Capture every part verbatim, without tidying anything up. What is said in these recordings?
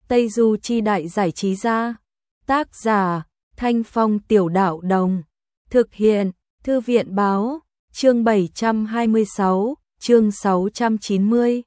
Tây Du Chi Đại Giải Trí Gia. Tác giả Thanh Phong Tiểu Đạo Đồng. Thực hiện Thư viện Báo. Chương bảy trăm hai mươi sáu, chương sáu trăm chín mươi.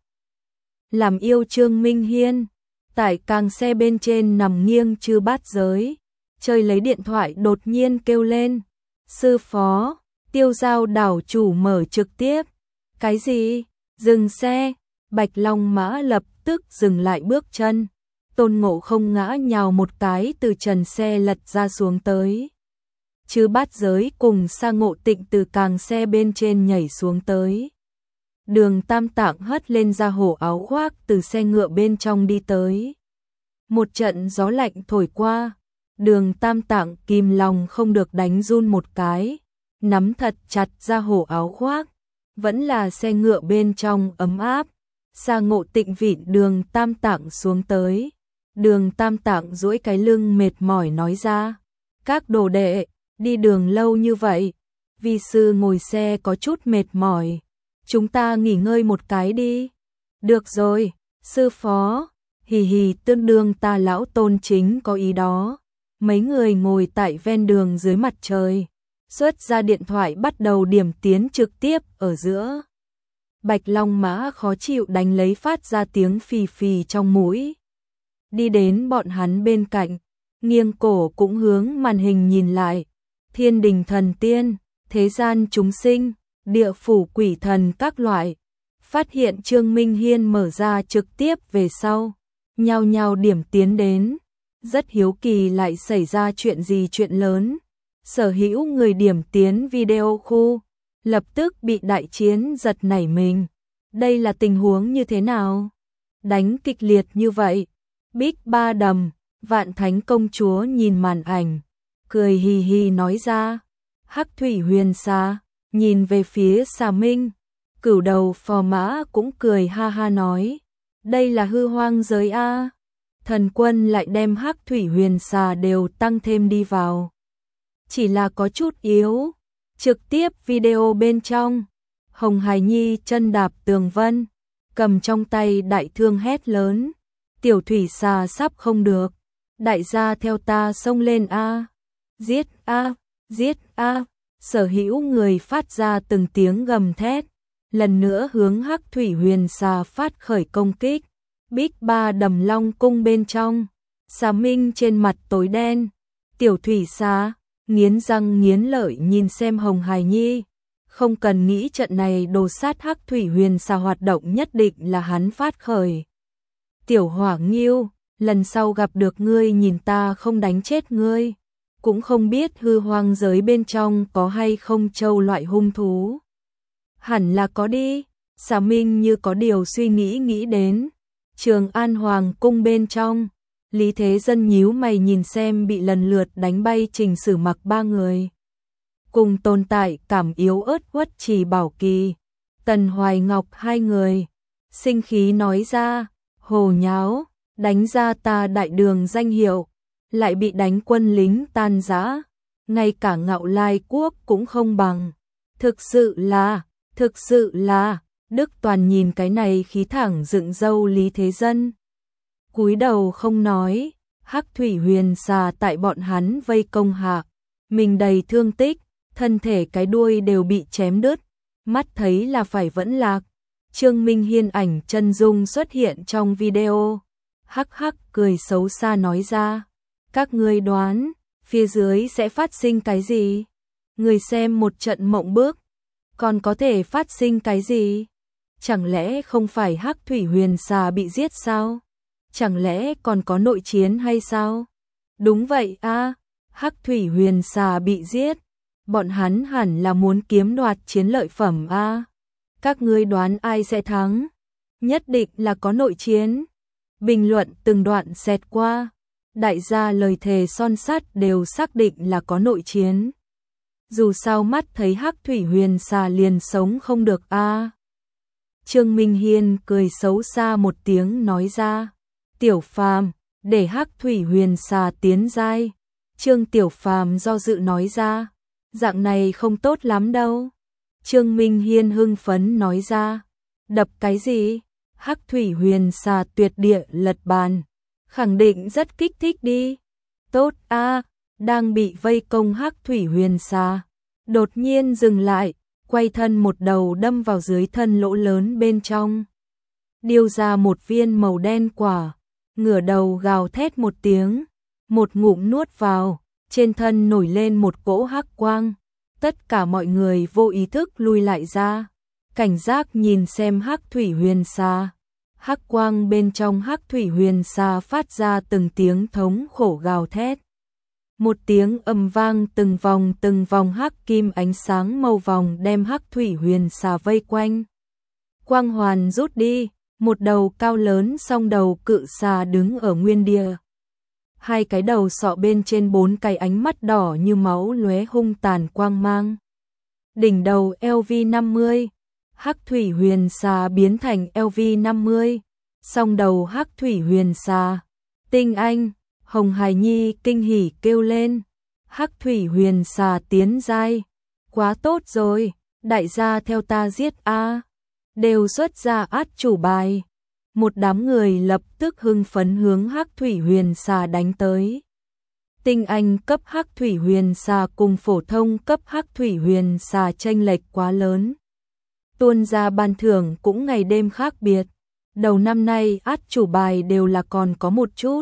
Làm yêu Trương Minh Hiên. Tại càng xe bên trên nằm nghiêng Chư Bát Giới, chơi lấy điện thoại đột nhiên kêu lên. Sư phó, Tiêu Giao đảo chủ mở trực tiếp. Cái gì? Dừng xe. Bạch Long Mã lập tức dừng lại bước chân. Tôn Ngộ Không ngã nhào một cái từ trần xe lật ra xuống tới. Chư Bát Giới cùng Sa Ngộ Tịnh từ càng xe bên trên nhảy xuống tới. Đường Tam Tạng hất lên ra hổ áo khoác từ xe ngựa bên trong đi tới. Một trận gió lạnh thổi qua, Đường Tam Tạng kìm lòng không được đánh run một cái, nắm thật chặt ra hổ áo khoác, vẫn là xe ngựa bên trong ấm áp. Sa Ngộ Tịnh vịn Đường Tam Tạng xuống tới. Đường Tam Tạng duỗi cái lưng mệt mỏi nói ra, các đồ đệ, đi đường lâu như vậy, vi sư ngồi xe có chút mệt mỏi, chúng ta nghỉ ngơi một cái đi. Được rồi, sư phó, hì hì, tương đương ta lão Tôn chính có ý đó. Mấy người ngồi tại ven đường dưới mặt trời, xuất ra điện thoại bắt đầu điểm tiến trực tiếp ở giữa. Bạch Long Mã khó chịu đánh lấy phát ra tiếng phì phì trong mũi. Đi đến bọn hắn bên cạnh, nghiêng cổ cũng hướng màn hình nhìn lại. Thiên đình thần tiên, thế gian chúng sinh, địa phủ quỷ thần các loại. Phát hiện Trương Minh Hiên mở ra trực tiếp về sau, nhao nhao điểm tiến đến. Rất hiếu kỳ lại xảy ra chuyện gì chuyện lớn. Sở hữu người điểm tiến video khu, lập tức bị đại chiến giật nảy mình. Đây là tình huống như thế nào? Đánh kịch liệt như vậy. Bích Ba Đầm, Vạn Thánh Công Chúa nhìn màn ảnh, cười hì hì nói ra. Hắc Thủy Huyền Xà nhìn về phía Xà Minh, Cửu Đầu Phò Mã cũng cười ha ha nói, đây là hư hoang giới a. Thần Quân lại đem Hắc Thủy Huyền Xà đều tăng thêm đi vào. Chỉ là có chút yếu. Trực tiếp video bên trong, Hồng Hải Nhi chân đạp tường vân, cầm trong tay đại thương hét lớn, tiểu thủy xà sắp không được, đại gia theo ta xông lên a, giết a, giết a. Sở hữu người phát ra từng tiếng gầm thét, lần nữa hướng Hắc Thủy Huyền Xà phát khởi công kích. Bích Ba Đầm Long cung bên trong, Xà Minh trên mặt tối đen, tiểu thủy xà nghiến răng nghiến lợi nhìn xem Hồng Hải Nhi, không cần nghĩ trận này đồ sát Hắc Thủy Huyền Xà hoạt động nhất định là hắn phát khởi. Tiểu Hỏa Nghiêu, lần sau gặp được ngươi nhìn ta không đánh chết ngươi, cũng không biết hư hoang giới bên trong có hay không châu loại hung thú. Hẳn là có đi. Xà Minh như có điều suy nghĩ nghĩ đến Trường An Hoàng cung bên trong. Lý Thế Dân nhíu mày nhìn xem bị lần lượt đánh bay Trình Sử Mặc ba người. Cùng tồn tại cảm yếu ớt Uất Trì Bảo Kỳ, Tần Hoài Ngọc hai người. Sinh khí nói ra, hồ nháo, đánh ra ta đại đường danh hiệu, lại bị đánh quân lính tan rã, ngay cả Ngạo Lai quốc cũng không bằng. Thực sự là, thực sự là, Đức Toàn nhìn cái này khí thẳng dựng râu Lý Thế Dân. Cúi đầu không nói. Hắc Thủy Huyền Xà tại bọn hắn vây công hạ, mình đầy thương tích, thân thể cái đuôi đều bị chém đứt, mắt thấy là phải vẫn lạc. Trương Minh Hiên ảnh chân dung xuất hiện trong video, hắc hắc cười xấu xa nói ra, các ngươi đoán phía dưới sẽ phát sinh cái gì? Người xem một trận mộng bước, còn có thể phát sinh cái gì? Chẳng lẽ không phải Hắc Thủy Huyền Xà bị giết sao? Chẳng lẽ còn có nội chiến hay sao? Đúng vậy a, à, Hắc Thủy Huyền Xà bị giết, bọn hắn hẳn là muốn kiếm đoạt chiến lợi phẩm a. À. Các ngươi đoán ai sẽ thắng? Nhất định là có nội chiến. Bình luận từng đoạn xẹt qua, đại gia lời thề son sắt đều xác định là có nội chiến. Dù sao mắt thấy Hắc Thủy Huyền Xà liền sống không được a. À. Trương Minh Hiên cười xấu xa một tiếng nói ra, Tiểu Phàm, để Hắc Thủy Huyền Xà tiến giai. Trương Tiểu Phàm do dự nói ra, dạng này không tốt lắm đâu. Trương Minh Hiên hưng phấn nói ra, đập cái gì? Hắc Thủy Huyền Xà tuyệt địa lật bàn, khẳng định rất kích thích đi. Tốt a, đang bị vây công Hắc Thủy Huyền Xà, đột nhiên dừng lại, quay thân một đầu đâm vào dưới thân lỗ lớn bên trong. Điêu ra một viên màu đen quả, ngửa đầu gào thét một tiếng, một ngụm nuốt vào, trên thân nổi lên một cỗ hắc quang. Tất cả mọi người vô ý thức lui lại ra, cảnh giác nhìn xem Hắc Thủy Huyền Xà. Hắc quang bên trong Hắc Thủy Huyền Xà phát ra từng tiếng thống khổ gào thét. Một tiếng ầm vang, từng vòng từng vòng hắc kim ánh sáng màu vòng đem Hắc Thủy Huyền Xà vây quanh. Quang hoàn rút đi, một đầu cao lớn song đầu cự xà đứng ở nguyên địa. Hai cái đầu sọ bên trên bốn cái ánh mắt đỏ như máu lóe hung tàn quang mang. Đỉnh đầu L V năm mươi, Hắc Thủy Huyền Xà biến thành L V năm mươi, song đầu Hắc Thủy Huyền Xà. Tinh Anh, Hồng Hải Nhi kinh hỉ kêu lên, Hắc Thủy Huyền Xà tiến giai, quá tốt rồi, đại gia theo ta giết a. Đều xuất ra át chủ bài. Một đám người lập tức hưng phấn hướng Hắc Thủy Huyền Xà đánh tới. Tinh Anh cấp Hắc Thủy Huyền Xà cùng phổ thông cấp Hắc Thủy Huyền Xà chênh lệch quá lớn. Tuôn ra ban thưởng cũng ngày đêm khác biệt. Đầu năm nay át chủ bài đều là còn có một chút.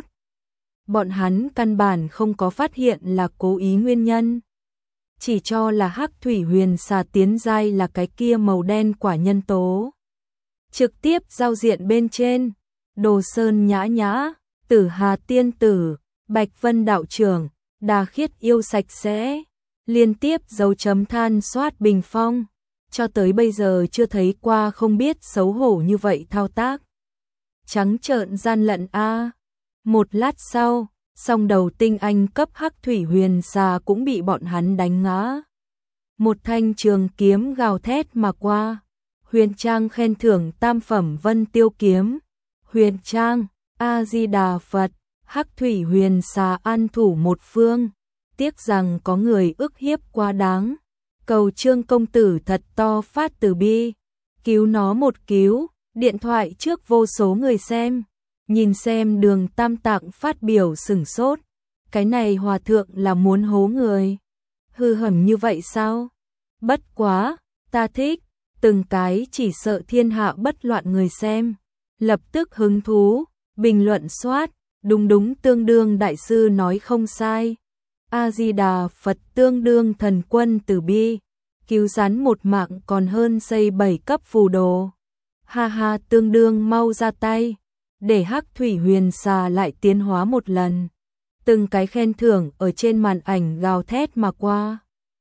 Bọn hắn căn bản không có phát hiện là cố ý nguyên nhân. Chỉ cho là Hắc Thủy Huyền Xà tiến giai là cái kia màu đen quả nhân tố. Trực tiếp giao diện bên trên, Đồ Sơn Nhã Nhã, Tử Hà Tiên Tử, Bạch Vân Đạo Trưởng, Đà Khiết Yêu Sạch Sẽ, liên tiếp dấu chấm than soát bình phong, cho tới bây giờ chưa thấy qua không biết xấu hổ như vậy thao tác. Trắng trợn gian lận a. Một lát sau, song đầu Tinh Anh cấp Hắc Thủy Huyền Xà cũng bị bọn hắn đánh ngã. Một thanh trường kiếm gào thét mà qua. Huyền Trang khen thưởng tam phẩm Vân Tiêu kiếm. Huyền Trang, A Di Đà Phật, Hắc Thủy Huyền Xà an thủ một phương. Tiếc rằng có người ức hiếp quá đáng. Cầu Trương công tử thật to phát từ bi, cứu nó một cứu. Điện thoại trước vô số người xem, nhìn xem Đường Tam Tạng phát biểu sửng sốt. Cái này hòa thượng là muốn hố người. Hư hầm như vậy sao? Bất quá, ta thích. Từng cái chỉ sợ thiên hạ bất loạn người xem. Lập tức hứng thú, bình luận soát. Đúng đúng, tương đương đại sư nói không sai. A-di-đà Phật tương đương thần quân từ bi. Cứu rắn một mạng còn hơn xây bảy cấp phù đồ. Ha ha, tương đương mau ra tay. Để Hắc Thủy Huyền Xà lại tiến hóa một lần. Từng cái khen thưởng ở trên màn ảnh gào thét mà qua.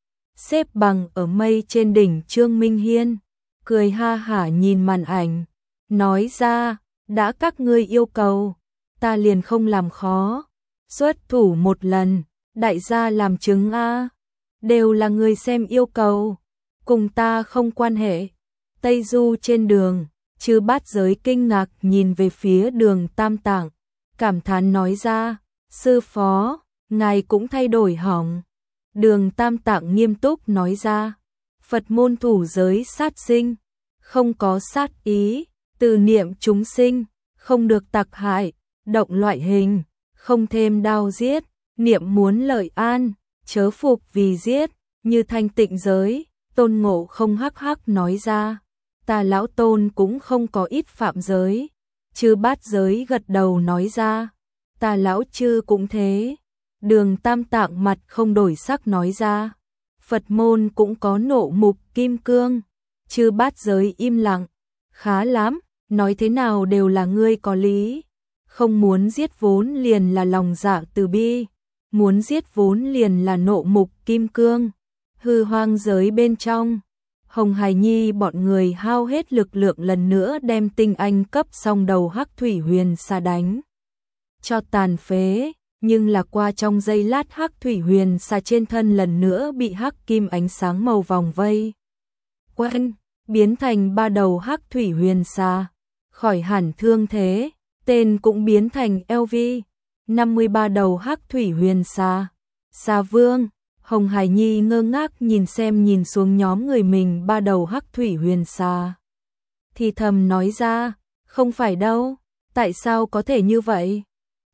Xếp bằng ở mây trên đỉnh Trương Minh Hiên, cười ha hả nhìn màn ảnh, nói ra, đã các ngươi yêu cầu, ta liền không làm khó, xuất thủ một lần, đại gia làm chứng a, đều là người xem yêu cầu, cùng ta không quan hệ. Tây Du trên đường, Chư Bát Giới kinh ngạc nhìn về phía Đường Tam Tạng, cảm thán nói ra, sư phó, ngài cũng thay đổi hỏng. Đường Tam Tạng nghiêm túc nói ra, Phật môn thủ giới sát sinh, không có sát ý, từ niệm chúng sinh, không được tặc hại, động loại hình, không thêm đao giết, niệm muốn lợi an, chớ phục vì giết, như thanh tịnh giới. Tôn Ngộ Không hắc hắc nói ra, ta lão Tôn cũng không có ít phạm giới. Chư Bát Giới gật đầu nói ra, ta lão chư cũng thế. Đường Tam Tạng mặt không đổi sắc nói ra, Phật môn cũng có nộ mục kim cương. Chư Bát Giới im lặng, khá lắm, nói thế nào đều là ngươi có lý. Không muốn giết vốn liền là lòng dạ từ bi, muốn giết vốn liền là nộ mục kim cương. Hư hoang giới bên trong, Hồng Hải Nhi bọn người hao hết lực lượng lần nữa đem Tinh Anh cấp song đầu Hắc Thủy Huyền Xà đánh cho tàn phế. Nhưng là qua trong giây lát Hắc Thủy Huyền Xà trên thân lần nữa bị hắc kim ánh sáng màu vòng vây quanh, biến thành ba đầu Hắc Thủy Huyền Xà, khỏi hẳn thương thế, tên cũng biến thành L V năm mươi ba đầu Hắc Thủy Huyền Xà. Xà Vương, Hồng Hải Nhi ngơ ngác nhìn xem nhìn xuống nhóm người mình ba đầu Hắc Thủy Huyền Xà, thì thầm nói ra, không phải đâu, tại sao có thể như vậy?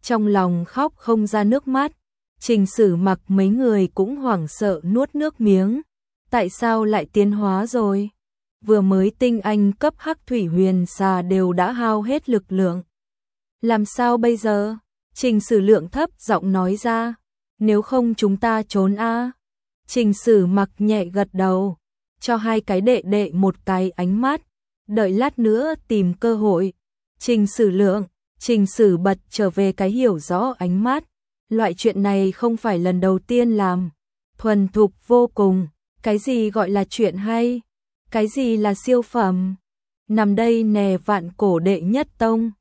trong lòng khóc không ra nước mắt. Trình Sử Mặc mấy người cũng hoảng sợ nuốt nước miếng. Tại sao lại tiến hóa rồi? Vừa mới tinh anh cấp hắc thủy huyền xà đều đã hao hết lực lượng. Làm sao bây giờ? Trình Sử Lượng thấp giọng nói ra. Nếu không chúng ta trốn a. Trình Sử Mặc nhẹ gật đầu, cho hai cái đệ đệ một cái ánh mắt, đợi lát nữa tìm cơ hội. Trình Sử Lượng, Trình Sử bật trở về cái hiểu rõ ánh mắt. Loại chuyện này không phải lần đầu tiên làm, thuần thục vô cùng. Cái gì gọi là chuyện hay? Cái gì là siêu phẩm? Nằm đây nè vạn cổ đệ nhất tông.